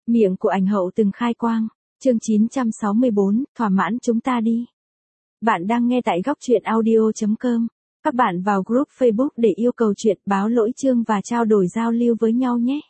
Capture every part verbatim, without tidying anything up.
Miệng của ảnh hậu từng khai quang. Chương chín trăm sáu mươi bốn, thỏa mãn chúng ta đi. Bạn đang nghe tại góc truyện audio chấm com. Các bạn vào group Facebook để yêu cầu chuyện, báo lỗi chương và trao đổi giao lưu với nhau nhé.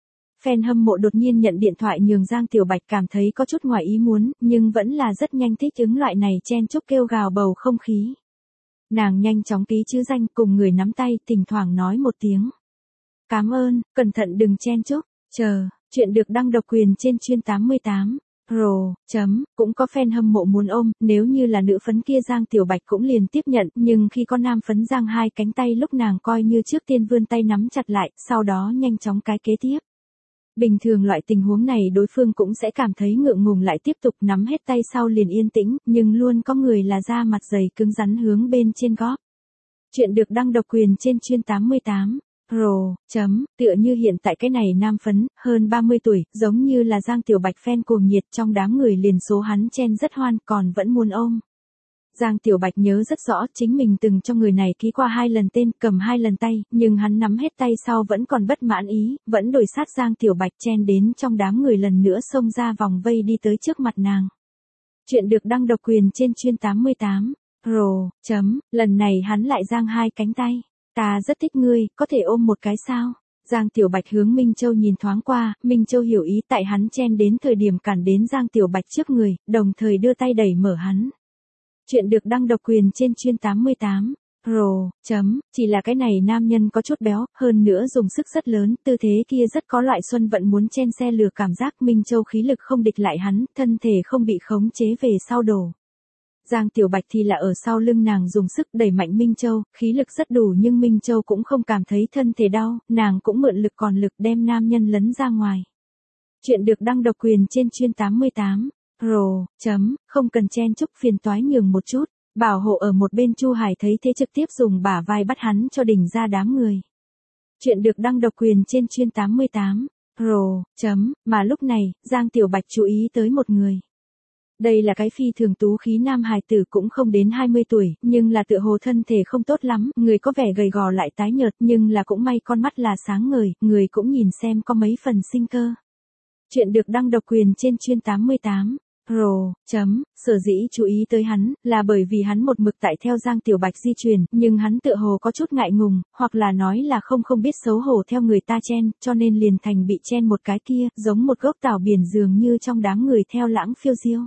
Fan hâm mộ đột nhiên nhận điện thoại nhường Giang Tiểu Bạch cảm thấy có chút ngoài ý muốn, nhưng vẫn là rất nhanh thích ứng loại này chen chúc kêu gào bầu không khí. Nàng nhanh chóng ký chữ danh cùng người nắm tay, thỉnh thoảng nói một tiếng. Cảm ơn, cẩn thận đừng chen chúc, chờ, chuyện được đăng độc quyền trên chuyên tám mươi tám. Pro, chấm, cũng có fan hâm mộ muốn ôm, nếu như là nữ phấn kia Giang Tiểu Bạch cũng liền tiếp nhận, nhưng khi có nam phấn giang hai cánh tay lúc nàng coi như trước tiên vươn tay nắm chặt lại, sau đó nhanh chóng cái kế tiếp. Bình thường loại tình huống này đối phương cũng sẽ cảm thấy ngượng ngùng lại tiếp tục nắm hết tay sau liền yên tĩnh, nhưng luôn có người là da mặt dày cứng rắn hướng bên trên góp. Chuyện được đăng độc quyền trên chuyên tám mươi tám. Pro, chấm, tựa như hiện tại cái này nam phấn, hơn ba mươi tuổi, giống như là Giang Tiểu Bạch fan cuồng nhiệt trong đám người liền số hắn chen rất hoan còn vẫn muốn ôm. Giang Tiểu Bạch nhớ rất rõ chính mình từng cho người này ký qua hai lần tên, cầm hai lần tay, nhưng hắn nắm hết tay sau vẫn còn bất mãn ý, vẫn đổi sát Giang Tiểu Bạch chen đến trong đám người lần nữa xông ra vòng vây đi tới trước mặt nàng. Chuyện được đăng độc quyền trên chuyên tám mươi tám. Pro, chấm, lần này hắn lại giang hai cánh tay. Ta rất thích ngươi, có thể ôm một cái sao? Giang Tiểu Bạch hướng Minh Châu nhìn thoáng qua, Minh Châu hiểu ý tại hắn chen đến thời điểm cản đến Giang Tiểu Bạch trước người, đồng thời đưa tay đẩy mở hắn. Chuyện được đăng độc quyền trên chuyên tám mươi tám. Pro, chấm, chỉ là cái này nam nhân có chút béo, hơn nữa dùng sức rất lớn, tư thế kia rất có loại Xuân Vận muốn chen xe lừa cảm giác. Minh Châu khí lực không địch lại hắn, thân thể không bị khống chế về sau đổ. Giang Tiểu Bạch thì là ở sau lưng nàng dùng sức đẩy mạnh Minh Châu, khí lực rất đủ nhưng Minh Châu cũng không cảm thấy thân thể đau, nàng cũng mượn lực còn lực đem nam nhân lấn ra ngoài. Chuyện được đăng độc quyền trên chuyên tám mươi tám. Pro, chấm, không cần chen chúc phiền toái nhường một chút, bảo hộ ở một bên Chu Hải thấy thế trực tiếp dùng bả vai bắt hắn cho đỉnh ra đám người. Chuyện được đăng độc quyền trên chuyên tám mươi tám. Pro, chấm, mà lúc này, Giang Tiểu Bạch chú ý tới một người. Đây là cái phi thường tú khí nam hài tử cũng không đến hai mươi tuổi, nhưng là tựa hồ thân thể không tốt lắm, người có vẻ gầy gò lại tái nhợt nhưng là cũng may con mắt là sáng ngời, người cũng nhìn xem có mấy phần sinh cơ. Chuyện được đăng độc quyền trên chuyên tám mươi tám. Pro, chấm, sở dĩ chú ý tới hắn, là bởi vì hắn một mực tại theo Giang Tiểu Bạch di chuyển, nhưng hắn tựa hồ có chút ngại ngùng, hoặc là nói là không không biết xấu hổ theo người ta chen, cho nên liền thành bị chen một cái kia, giống một gốc tảo biển dường như trong đám người theo lãng phiêu diêu.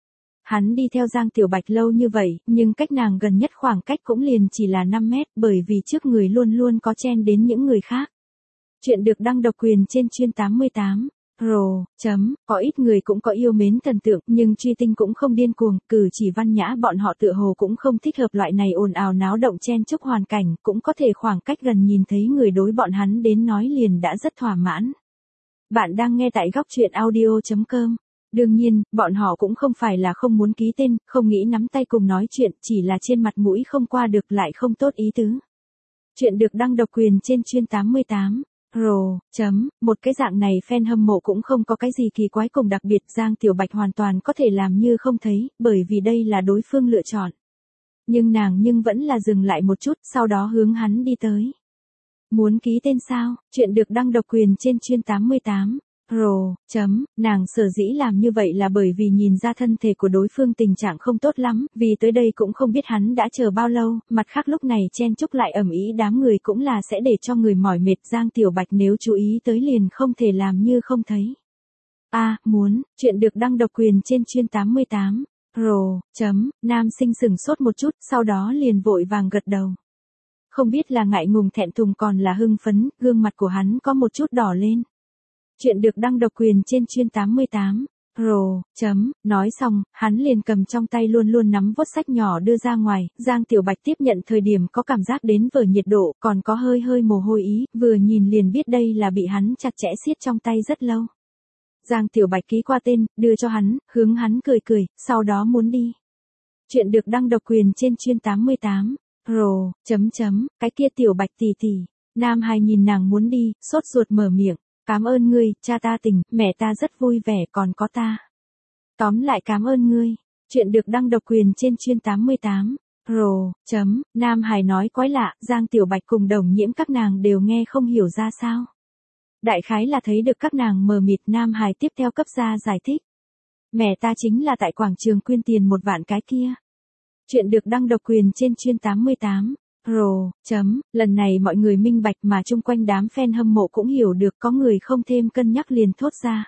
Hắn đi theo Giang Tiểu Bạch lâu như vậy, nhưng cách nàng gần nhất khoảng cách cũng liền chỉ là năm mét, bởi vì trước người luôn luôn có chen đến những người khác. Chuyện được đăng độc quyền trên chuyên tám mươi tám. Pro, chấm, có ít người cũng có yêu mến thần tượng, nhưng truy tinh cũng không điên cuồng, cử chỉ văn nhã bọn họ tựa hồ cũng không thích hợp loại này ồn ào náo động chen chúc hoàn cảnh, cũng có thể khoảng cách gần nhìn thấy người đối bọn hắn đến nói liền đã rất thỏa mãn. Bạn đang nghe tại góc truyện audio chấm com. Đương nhiên, bọn họ cũng không phải là không muốn ký tên, không nghĩ nắm tay cùng nói chuyện, chỉ là trên mặt mũi không qua được lại không tốt ý tứ. Chuyện được đăng độc quyền trên chuyên tám mươi tám. Pro, chấm, một cái dạng này fan hâm mộ cũng không có cái gì kỳ quái cùng đặc biệt, Giang Tiểu Bạch hoàn toàn có thể làm như không thấy, bởi vì đây là đối phương lựa chọn. Nhưng nàng nhưng vẫn là dừng lại một chút, sau đó hướng hắn đi tới. Muốn ký tên sao? Chuyện được đăng độc quyền trên chuyên tám mươi tám. Pro, chấm, nàng sở dĩ làm như vậy là bởi vì nhìn ra thân thể của đối phương tình trạng không tốt lắm, vì tới đây cũng không biết hắn đã chờ bao lâu, mặt khác lúc này chen chúc lại ầm ĩ đám người cũng là sẽ để cho người mỏi mệt. Giang Tiểu Bạch nếu chú ý tới liền không thể làm như không thấy. A, à, muốn, chuyện được đăng độc quyền trên chuyên tám mươi tám. Pro, chấm, nam sinh sửng sốt một chút, sau đó liền vội vàng gật đầu. Không biết là ngại ngùng thẹn thùng còn là hưng phấn, gương mặt của hắn có một chút đỏ lên. Chuyện được đăng độc quyền trên chuyên tám mươi tám. Pro, chấm, nói xong, hắn liền cầm trong tay luôn luôn nắm vốt sách nhỏ đưa ra ngoài, Giang Tiểu Bạch tiếp nhận thời điểm có cảm giác đến vở nhiệt độ, còn có hơi hơi mồ hôi ý, vừa nhìn liền biết đây là bị hắn chặt chẽ siết trong tay rất lâu. Giang Tiểu Bạch ký qua tên, đưa cho hắn, hướng hắn cười cười, sau đó muốn đi. Chuyện được đăng độc quyền trên chuyên tám mươi tám. Pro, chấm chấm, cái kia Tiểu Bạch tỷ tỷ. Nam hài nhìn nàng muốn đi, sốt ruột mở miệng. Cảm ơn ngươi, cha ta tỉnh, mẹ ta rất vui vẻ còn có ta. Tóm lại cảm ơn ngươi. Chuyện được đăng độc quyền trên chuyên tám mươi tám. Pro, chấm, Nam Hải nói quái lạ, Giang Tiểu Bạch cùng Đồng Nhiễm các nàng đều nghe không hiểu ra sao. Đại khái là thấy được các nàng mờ mịt, Nam Hải tiếp theo cấp ra giải thích. Mẹ ta chính là tại quảng trường quyên tiền một vạn cái kia. Chuyện được đăng độc quyền trên chuyên tám mươi tám. Rồ, chấm, lần này mọi người minh bạch mà chung quanh đám fan hâm mộ cũng hiểu được, có người không thêm cân nhắc liền thốt ra.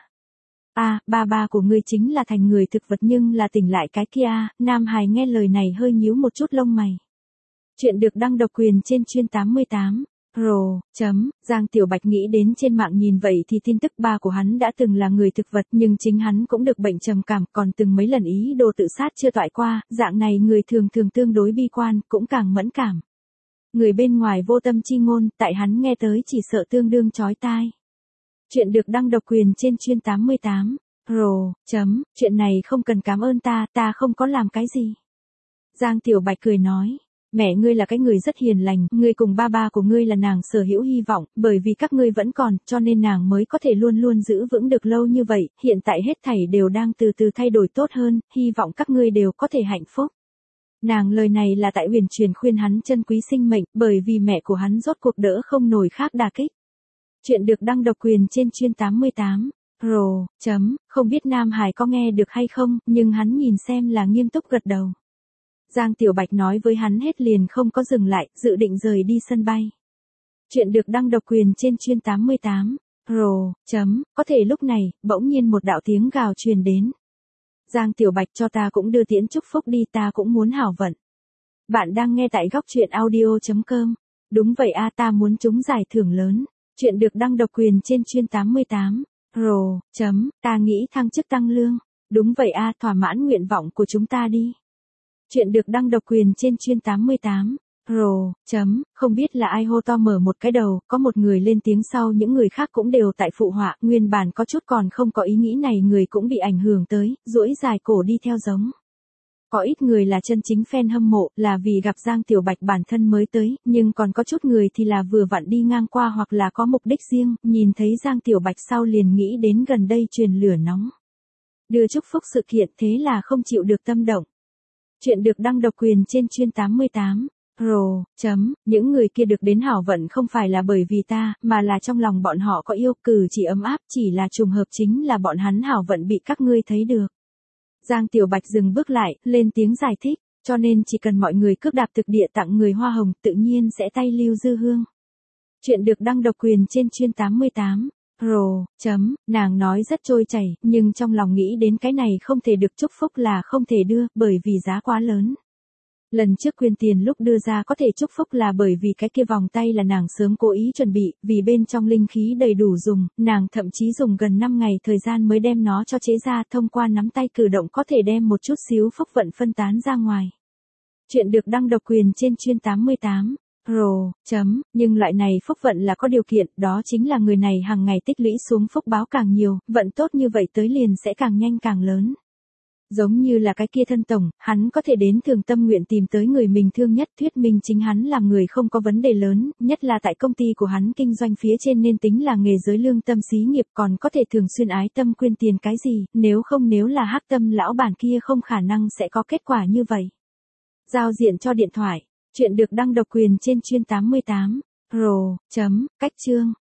À, ba ba của ngươi chính là thành người thực vật nhưng là tỉnh lại cái kia. Nam Hải nghe lời này hơi nhíu một chút lông mày. Chuyện được đăng độc quyền trên chuyên tám mươi tám. Rồ, chấm, Giang Tiểu Bạch nghĩ đến trên mạng nhìn vậy thì tin tức ba của hắn đã từng là người thực vật nhưng chính hắn cũng được bệnh trầm cảm, còn từng mấy lần ý đồ tự sát chưa toại qua, dạng này người thường thường tương đối bi quan, cũng càng mẫn cảm. Người bên ngoài vô tâm chi ngôn, tại hắn nghe tới chỉ sợ tương đương chói tai. Chuyện được đăng độc quyền trên chuyên tám mươi tám. Rồ, chấm, chuyện này không cần cảm ơn ta, ta không có làm cái gì. Giang Tiểu Bạch cười nói. Mẹ ngươi là cái người rất hiền lành, ngươi cùng ba ba của ngươi là nàng sở hữu hy vọng, bởi vì các ngươi vẫn còn, cho nên nàng mới có thể luôn luôn giữ vững được lâu như vậy, hiện tại hết thảy đều đang từ từ thay đổi tốt hơn, hy vọng các ngươi đều có thể hạnh phúc. Nàng lời này là tại huyền truyền khuyên hắn trân quý sinh mệnh, bởi vì mẹ của hắn rốt cuộc đỡ không nổi khác đả kích. Chuyện được đăng độc quyền trên chuyên tám mươi tám. Rồ, chấm, không biết Nam Hải có nghe được hay không, nhưng hắn nhìn xem là nghiêm túc gật đầu. Giang Tiểu Bạch nói với hắn hết liền không có dừng lại, dự định rời đi sân bay. Chuyện được đăng độc quyền trên chuyên tám mươi tám. Rồ, chấm, có thể lúc này, bỗng nhiên một đạo tiếng gào truyền đến. Giang Tiểu Bạch cho ta cũng đưa tiễn chúc phúc đi, ta cũng muốn hảo vận. Bạn đang nghe tại góc truyện audio chấm com. Đúng vậy a, ta muốn trúng giải thưởng lớn. Chuyện được đăng độc quyền trên chuyên tám mươi tám. Rồ, chấm, ta nghĩ thăng chức tăng lương. Đúng vậy a, thỏa mãn nguyện vọng của chúng ta đi. Chuyện được đăng độc quyền trên chuyên tám mươi tám. Rồ, chấm, không biết là ai hô to mở một cái đầu, có một người lên tiếng sau những người khác cũng đều tại phụ họa, nguyên bản có chút còn không có ý nghĩ này người cũng bị ảnh hưởng tới, duỗi dài cổ đi theo giống. Có ít người là chân chính fan hâm mộ, là vì gặp Giang Tiểu Bạch bản thân mới tới, nhưng còn có chút người thì là vừa vặn đi ngang qua hoặc là có mục đích riêng, nhìn thấy Giang Tiểu Bạch sau liền nghĩ đến gần đây truyền lửa nóng. Đưa chúc phúc sự kiện thế là không chịu được tâm động. Chuyện được đăng độc quyền trên chuyên tám mươi tám. Rồ, chấm, những người kia được đến hảo vận không phải là bởi vì ta, mà là trong lòng bọn họ có yêu, cử chỉ ấm áp, chỉ là trùng hợp chính là bọn hắn hảo vận bị các ngươi thấy được. Giang Tiểu Bạch dừng bước lại, lên tiếng giải thích, cho nên chỉ cần mọi người cước đạp thực địa tặng người hoa hồng, tự nhiên sẽ tay lưu dư hương. Chuyện được đăng độc quyền trên chuyên tám mươi tám. Rồ, chấm, nàng nói rất trôi chảy, nhưng trong lòng nghĩ đến cái này không thể được chúc phúc là không thể đưa, bởi vì giá quá lớn. Lần trước quyên tiền lúc đưa ra có thể chúc phúc là bởi vì cái kia vòng tay là nàng sớm cố ý chuẩn bị, vì bên trong linh khí đầy đủ dùng, nàng thậm chí dùng gần năm ngày thời gian mới đem nó cho chế ra, thông qua nắm tay cử động có thể đem một chút xíu phúc vận phân tán ra ngoài. Chuyện được đăng độc quyền trên chuyên tám mươi tám. Rồ, chấm, nhưng loại này phúc vận là có điều kiện, đó chính là người này hàng ngày tích lũy xuống phúc báo càng nhiều, vận tốt như vậy tới liền sẽ càng nhanh càng lớn. Giống như là cái kia thân tổng, hắn có thể đến thường tâm nguyện tìm tới người mình thương nhất, thuyết minh chính hắn làm người không có vấn đề lớn, nhất là tại công ty của hắn kinh doanh phía trên nên tính là nghề giới lương tâm xí nghiệp, còn có thể thường xuyên ái tâm quyên tiền cái gì, nếu không nếu là hắc tâm lão bản kia không khả năng sẽ có kết quả như vậy. Giao diện cho điện thoại. Chuyện được đăng độc quyền trên chuyên tám mươi tám. Rồ, chấm, cách chương.